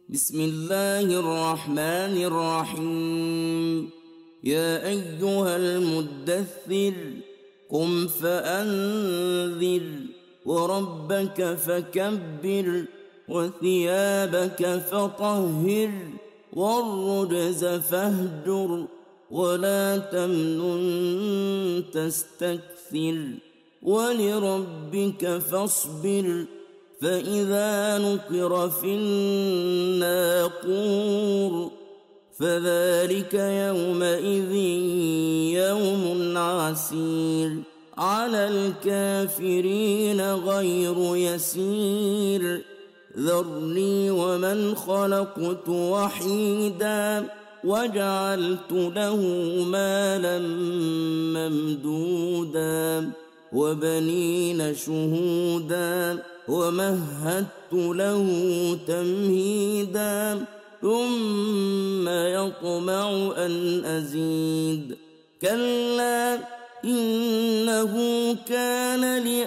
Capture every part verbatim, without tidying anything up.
بسم الله الرحمن الرحيم. يا أيها المدثر قم فأنذر وربك فكبر وثيابك فطهر والرجز فاهجر ولا تمنن تستكثر ولربك فاصبر فإذا نقر في الناقور فذلك يومئذ يوم عسير على الكافرين غير يسير. ذرني ومن خلقت وحيدا وجعلت له مالا ممدودا وبنين شهودا ومهدت له تمهيدا ثم يطمع أن أزيد كلا إنه كان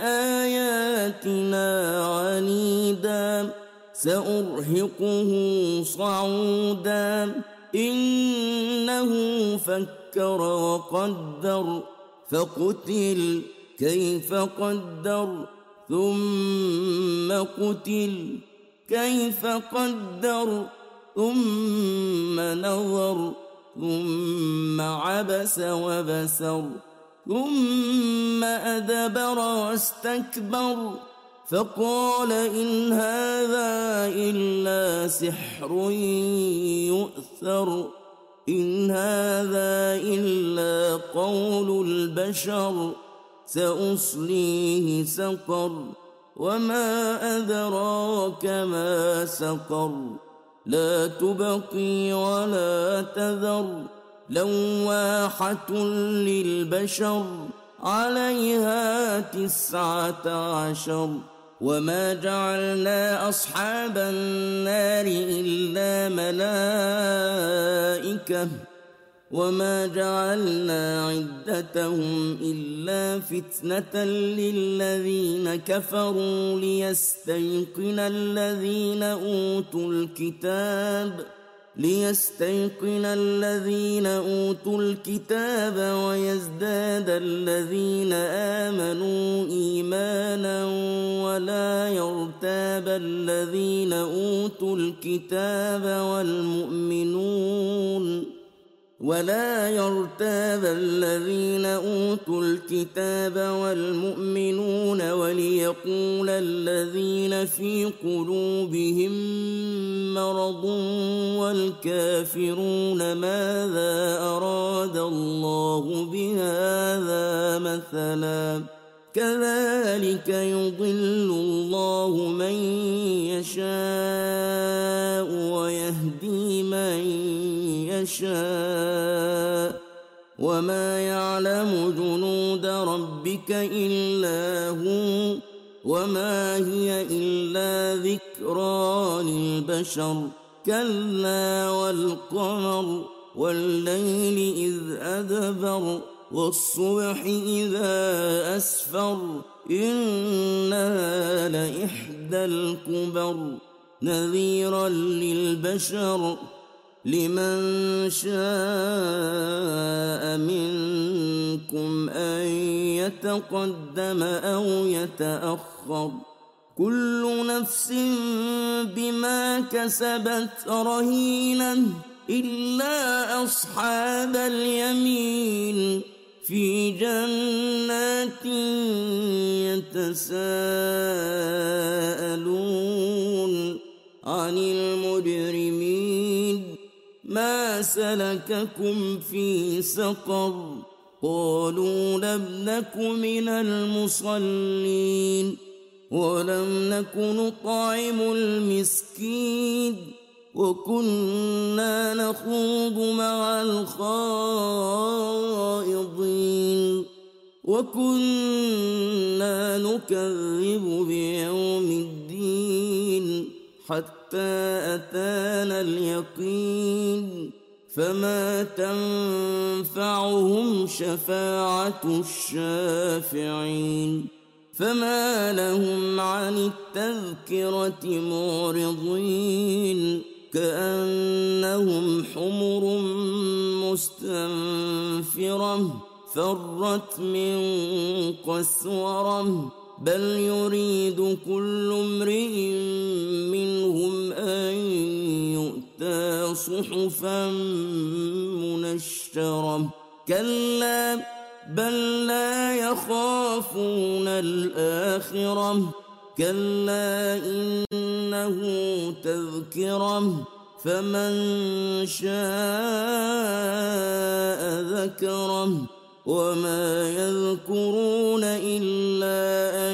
لآياتنا عنيدا سأرهقه صعودا إنه فكر وقدر فقتل كيف قدر ثم قتل كيف قدر ثم نظر ثم عبس وبسر ثم أدبر واستكبر فقال إن هذا إلا سحر يؤثر إن هذا إلا قول البشر سأصليه سقر وما أدراك ما سقر لا تبقي ولا تذر لواحة للبشر عليها تسعة عشر. وما جعلنا أصحاب النار إلا ملائكة وما جعلنا عدتهم إلا فتنة للذين كفروا ليستيقن الذين أوتوا الكتاب ليستيقن الذين أوتوا الكتاب ويزداد الذين آمنوا إيمانا ولا يرتاب الذين أوتوا الكتاب والمؤمنون ولا يرتاب الذين أوتوا الكتاب والمؤمنون وليقول الذين في قلوبهم مرض والكافرون ماذا أراد الله بهذا مثلا كذلك يضل الله من يشاء ويهدي من يشاء وما يعلم جنود ربك إلا هو وما هي إلا ذكرى للبشر كلا والقمر والليل إذ أدبر والصبح إذا أسفر إنها لإحدى الكبر نذيرا للبشر لمن شاء منكم أن يتقدم أو يتأخر كل نفس بما كسبت رهينة إلا أصحاب اليمين في جنات يتساءلون عن المجرمين ما سلككم في سقر قالوا لم نك من المصلين ولم نك نطعم المسكين وكنا نخوض مع الخائضين وكنا نكذب بيوم الدين حتى أتانا اليقين فما تنفعهم شفاعة الشافعين فما لهم عن التذكرة معرضين كأنهم حمر مستنفرة فرت من قسورة بل يريد كل امرئ منهم أن يؤتى صحفا منشرة كلا بل لا يخافون الآخرة كلا إنه تذكرة فمن شاء ذكره وما يذكرون إلا أن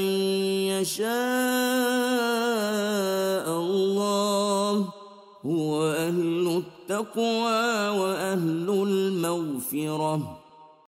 يشاء الله هو أهل التقوى وأهل المغفرة